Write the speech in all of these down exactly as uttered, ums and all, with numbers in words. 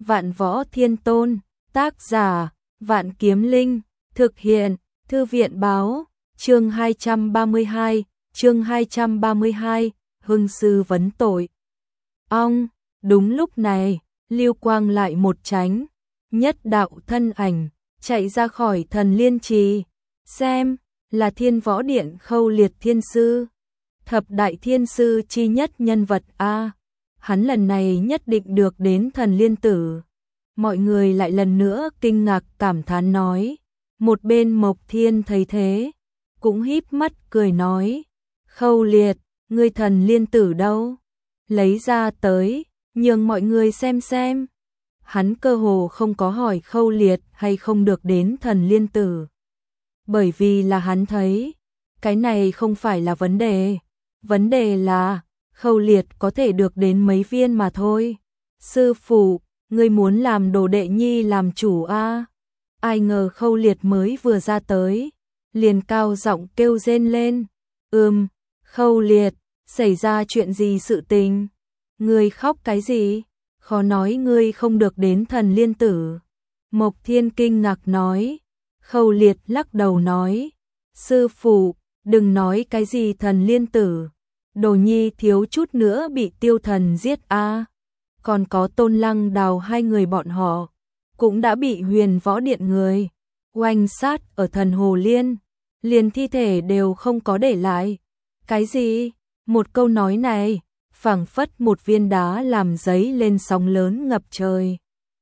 Vạn Võ Thiên Tôn, tác giả, Vạn Kiếm Linh, thực hiện, Thư viện báo, chương hai trăm ba mươi hai, chương hai trăm ba mươi hai, hưng sư vấn tội. Ong, đúng lúc này, Lưu Quang lại một tránh, nhất đạo thân ảnh, chạy ra khỏi Thần Liên Trì, xem, là Thiên Võ Điện Khâu Liệt Thiên Sư, thập đại thiên sư chi nhất nhân vật A. Hắn lần này nhất định được đến Thần Liên Tử. Mọi người lại lần nữa kinh ngạc cảm thán nói. Một bên Mộc Thiên thấy thế, cũng híp mắt cười nói. Khâu Liệt, ngươi Thần Liên Tử đâu? Lấy ra tới, nhường mọi người xem xem. Hắn cơ hồ không có hỏi Khâu Liệt hay không được đến Thần Liên Tử. Bởi vì là hắn thấy, cái này không phải là vấn đề. Vấn đề là, Khâu Liệt có thể được đến mấy viên mà thôi. Sư phụ, ngươi muốn làm đồ đệ nhi làm chủ a? Ai ngờ Khâu Liệt mới vừa ra tới, liền cao giọng kêu rên lên. Ừm, Khâu Liệt, xảy ra chuyện gì sự tình? Ngươi khóc cái gì? Khó nói ngươi không được đến Thần Liên Tử. Mộc Thiên kinh ngạc nói. Khâu Liệt lắc đầu nói. Sư phụ, đừng nói cái gì Thần Liên Tử. Đồ nhi thiếu chút nữa bị Tiêu Thần giết a. Còn có Tôn Lăng Đào hai người bọn họ cũng đã bị Huyền Võ Điện người oanh sát ở Thần Hồ Liên, liền thi thể đều không có để lại. Cái gì? Một câu nói này phảng phất một viên đá làm giấy lên sóng lớn ngập trời.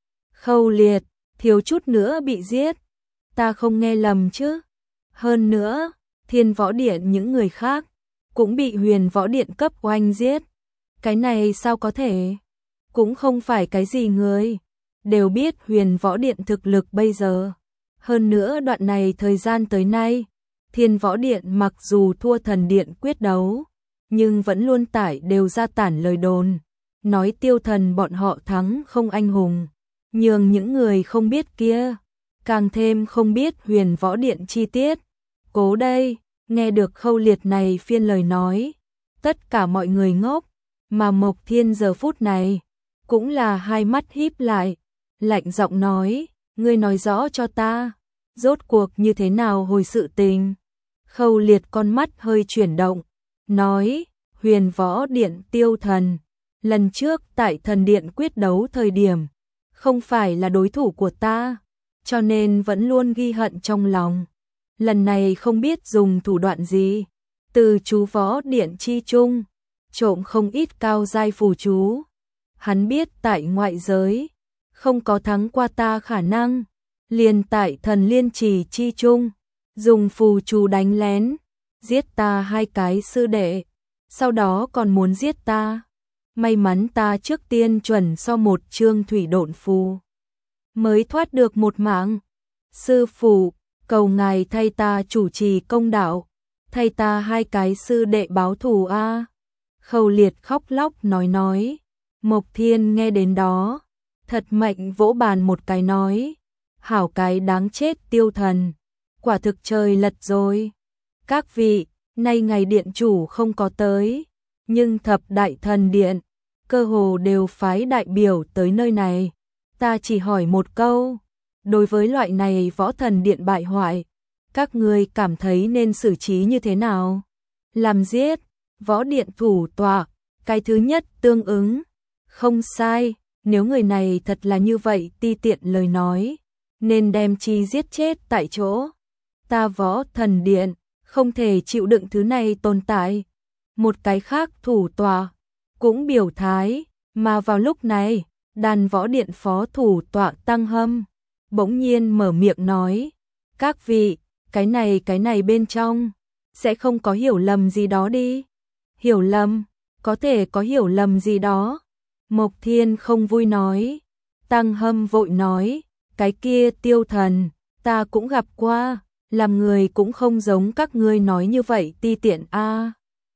Khâu Liệt, thiếu chút nữa bị giết. Ta không nghe lầm chứ? Hơn nữa, Thiên Võ Điện những người khác cũng bị Huyền Võ Điện cấp oanh giết. Cái này sao có thể? Cũng không phải cái gì người đều biết Huyền Võ Điện thực lực bây giờ. Hơn nữa đoạn này thời gian tới nay, Thiên Võ Điện mặc dù thua Thần Điện quyết đấu, nhưng vẫn luôn tải đều ra tản lời đồn, nói Tiêu Thần bọn họ thắng không anh hùng, nhường những người không biết kia, càng thêm không biết Huyền Võ Điện chi tiết. Cố đây, nghe được Khâu Liệt này phiên lời nói, tất cả mọi người ngốc, mà Mộc Thiên giờ phút này cũng là hai mắt híp lại, lạnh giọng nói, ngươi nói rõ cho ta, rốt cuộc như thế nào hồi sự tình. Khâu Liệt con mắt hơi chuyển động, nói, Huyền Võ Điện Tiêu Thần, lần trước tại Thần Điện quyết đấu thời điểm, không phải là đối thủ của ta, cho nên vẫn luôn ghi hận trong lòng. Lần này không biết dùng thủ đoạn gì, từ chú Võ Điện chi chung, trộm không ít cao giai phù chú. Hắn biết tại ngoại giới, không có thắng qua ta khả năng, liền tại Thần Liên Trì chi chung, dùng phù chú đánh lén, giết ta hai cái sư đệ, sau đó còn muốn giết ta. May mắn ta trước tiên chuẩn so một chương thủy độn phù, mới thoát được một mạng. Sư phụ, cầu ngài thay ta chủ trì công đạo, thay ta hai cái sư đệ báo thù a. Khâu Liệt khóc lóc nói nói. Mộc Thiên nghe đến đó, thật mạnh vỗ bàn một cái nói, hảo cái đáng chết Tiêu Thần, quả thực trời lật rồi. Các vị, nay ngày điện chủ không có tới, nhưng thập đại thần điện, cơ hồ đều phái đại biểu tới nơi này. Ta chỉ hỏi một câu, đối với loại này võ thần điện bại hoại, các ngươi cảm thấy nên xử trí như thế nào? Làm giết, võ điện thủ tọa, cái thứ nhất tương ứng. Không sai, nếu người này thật là như vậy ti tiện lời nói, nên đem chi giết chết tại chỗ. Ta Võ Thần Điện, không thể chịu đựng thứ này tồn tại. Một cái khác thủ tọa, cũng biểu thái, mà vào lúc này, Đàn Võ Điện phó thủ tọa Tăng Hâm, bỗng nhiên mở miệng nói, các vị, cái này cái này bên trong, sẽ không có hiểu lầm gì đó đi. Hiểu lầm, có thể có hiểu lầm gì đó. Mộc Thiên không vui nói. Tăng Hâm vội nói, cái kia Tiêu Thần, ta cũng gặp qua, làm người cũng không giống các ngươi nói như vậy ti tiện a.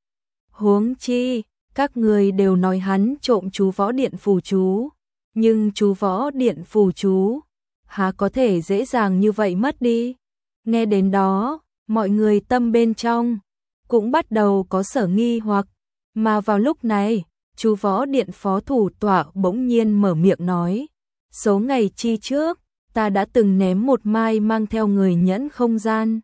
Huống chi, các ngươi đều nói hắn trộm chú Võ Điện phù chú, nhưng chú Võ Điện phù chú, há có thể dễ dàng như vậy mất đi. Nghe đến đó, mọi người tâm bên trong cũng bắt đầu có sở nghi hoặc, mà vào lúc này, chú Võ Điện phó thủ tọa bỗng nhiên mở miệng nói, Số ngày chi trước, ta đã từng ném một mai mang theo người nhẫn không gian.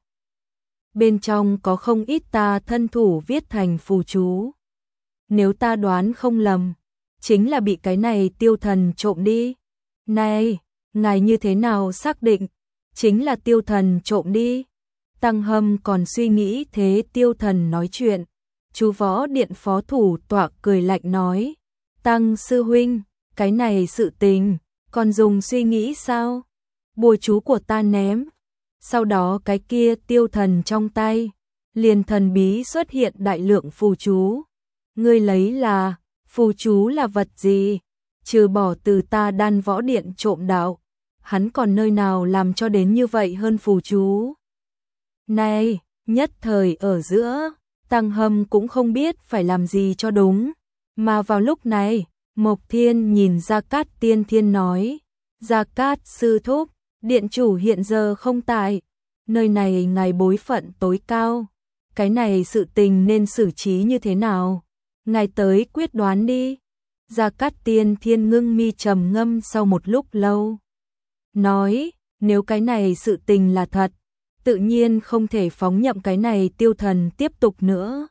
Bên trong có không ít ta thân thủ viết thành phù chú. Nếu ta đoán không lầm, chính là bị cái này Tiêu Thần trộm đi. Này, ngài như thế nào xác định, chính là Tiêu Thần trộm đi? Tăng Hâm còn suy nghĩ thế Tiêu Thần nói chuyện. Chú Võ Điện phó thủ tọa cười lạnh nói, Tăng sư huynh, cái này sự tình, còn dùng suy nghĩ sao? Bùa chú của ta ném. Sau đó cái kia Tiêu Thần trong tay, liền thần bí xuất hiện đại lượng phù chú. Ngươi lấy là, phù chú là vật gì? Trừ bỏ từ ta Đan Võ Điện trộm đạo, hắn còn nơi nào làm cho đến như vậy hơn phù chú? Này, nhất thời ở giữa, Tăng Hâm cũng không biết phải làm gì cho đúng. Mà vào lúc này, Mộc Thiên nhìn Gia Cát Tiên Thiên nói, Gia Cát sư thúc, điện chủ hiện giờ không tại, nơi này ngài bối phận tối cao, cái này sự tình nên xử trí như thế nào? Ngài tới quyết đoán đi. Gia Cát Tiên Thiên ngưng mi trầm ngâm sau một lúc lâu. Nói, nếu cái này sự tình là thật, tự nhiên không thể phóng nhậm cái này Tiêu Thần tiếp tục nữa.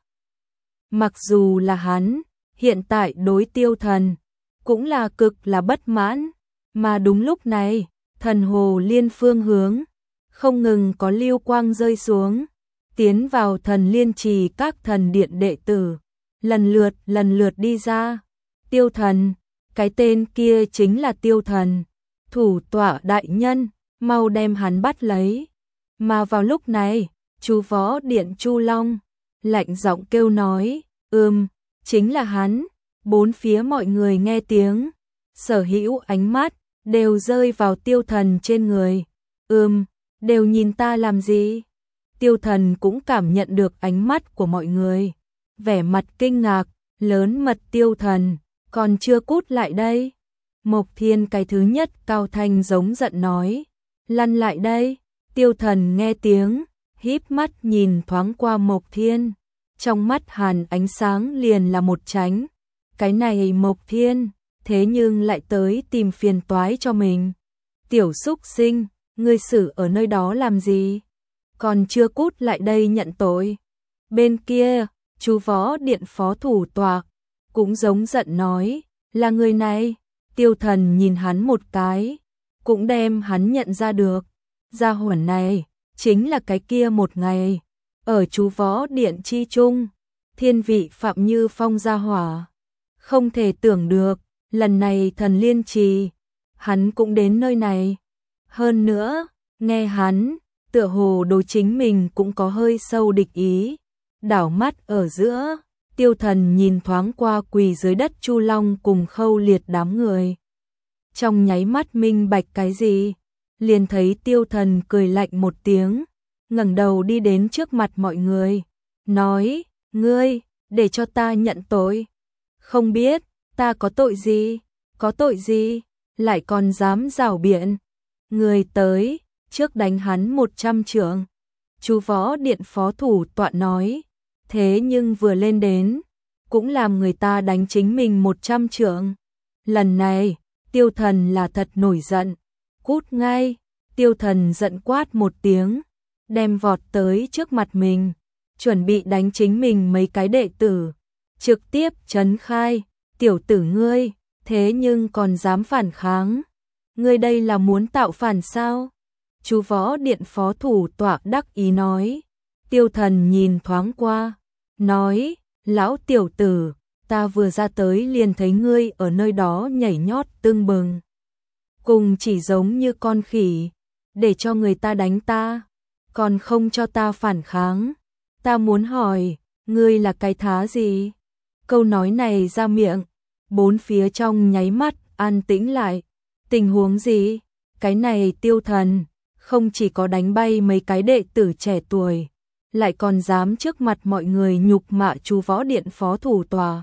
Mặc dù là hắn, hiện tại đối Tiêu Thần, cũng là cực là bất mãn, mà đúng lúc này, thần hồ liên phương hướng, không ngừng có lưu quang rơi xuống, tiến vào thần liên trì các thần điện đệ tử, lần lượt lần lượt đi ra. Tiêu Thần, cái tên kia chính là Tiêu Thần, thủ tọa đại nhân, mau đem hắn bắt lấy. Mà vào lúc này, chú Võ Điện Chu Long, lạnh giọng kêu nói, ừm, chính là hắn. Bốn phía mọi người nghe tiếng, sở hữu ánh mắt, đều rơi vào Tiêu Thần trên người. Ừm, đều nhìn ta làm gì? Tiêu Thần cũng cảm nhận được ánh mắt của mọi người. Vẻ mặt kinh ngạc, lớn mật Tiêu Thần, còn chưa cút lại đây. Mộc Thiên cái thứ nhất cao thanh giống giận nói, lăn lại đây. Tiêu Thần nghe tiếng, híp mắt nhìn thoáng qua Mộc Thiên, trong mắt hàn ánh sáng liền là một tránh. Cái này Mộc Thiên, thế nhưng lại tới tìm phiền toái cho mình. Tiểu súc sinh, ngươi xử ở nơi đó làm gì? Còn chưa cút lại đây nhận tội. Bên kia, chú Võ Điện phó thủ tọa, cũng giống giận nói, là người này. Tiêu Thần nhìn hắn một cái, cũng đem hắn nhận ra được. Gia hỏa này, chính là cái kia một ngày, ở chú Võ Điện chi trung, thiên vị Phạm Như Phong gia hỏa. Không thể tưởng được, lần này thần liên trì, hắn cũng đến nơi này. Hơn nữa, nghe hắn, tựa hồ đối chính mình cũng có hơi sâu địch ý. Đảo mắt ở giữa, Tiêu Thần nhìn thoáng qua quỳ dưới đất Chu Long cùng Khâu Liệt đám người. Trong nháy mắt minh bạch cái gì, liền thấy Tiêu Thần cười lạnh một tiếng, ngẩng đầu đi đến trước mặt mọi người, nói, ngươi, để cho ta nhận tội. Không biết, ta có tội gì, có tội gì, lại còn dám rảo biện. Người tới, trước đánh hắn một trăm trượng. Chú Võ Điện phó thủ tọa nói, thế nhưng vừa lên đến, cũng làm người ta đánh chính mình một trăm trượng. Lần này, Tiêu Thần là thật nổi giận. Cút ngay, Tiêu Thần giận quát một tiếng, đem vọt tới trước mặt mình, chuẩn bị đánh chính mình mấy cái đệ tử. Trực tiếp trấn khai, tiểu tử ngươi, thế nhưng còn dám phản kháng. Ngươi đây là muốn tạo phản sao? Chú Võ Điện phó thủ tọa đắc ý nói. Tiêu Thần nhìn thoáng qua, nói, lão tiểu tử, ta vừa ra tới liền thấy ngươi ở nơi đó nhảy nhót tưng bừng. Cùng chỉ giống như con khỉ, để cho người ta đánh ta, còn không cho ta phản kháng. Ta muốn hỏi, ngươi là cái thá gì? Câu nói này ra miệng, bốn phía trong nháy mắt an tĩnh lại. Tình huống gì? Cái này Tiêu Thần, không chỉ có đánh bay mấy cái đệ tử trẻ tuổi, lại còn dám trước mặt mọi người nhục mạ chú Võ Điện phó thủ tòa.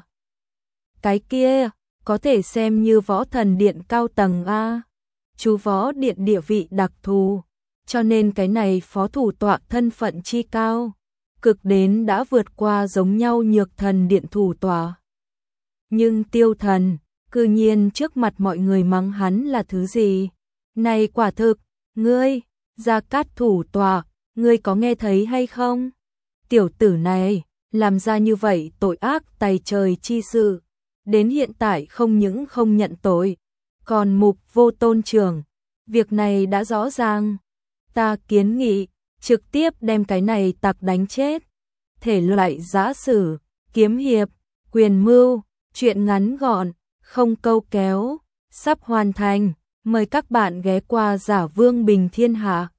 Cái kia, có thể xem như Võ Thần Điện cao tầng A. Chú Võ Điện địa vị đặc thù, cho nên cái này phó thủ tọa thân phận chi cao, cực đến đã vượt qua giống nhau Nhược Thần Điện thủ tọa. Nhưng Tiêu Thần, cư nhiên trước mặt mọi người mắng hắn là thứ gì? Này quả thực, ngươi, Gia Cát thủ tọa, ngươi có nghe thấy hay không? Tiểu tử này, làm ra như vậy tội ác tày trời chi sự, đến hiện tại không những không nhận tội, còn mục vô tôn trưởng, việc này đã rõ ràng, ta kiến nghị, trực tiếp đem cái này tặc đánh chết. Thể loại giã sử, kiếm hiệp, quyền mưu, chuyện ngắn gọn, không câu kéo, sắp hoàn thành, mời các bạn ghé qua Giả Vương Bình Thiên Hạ.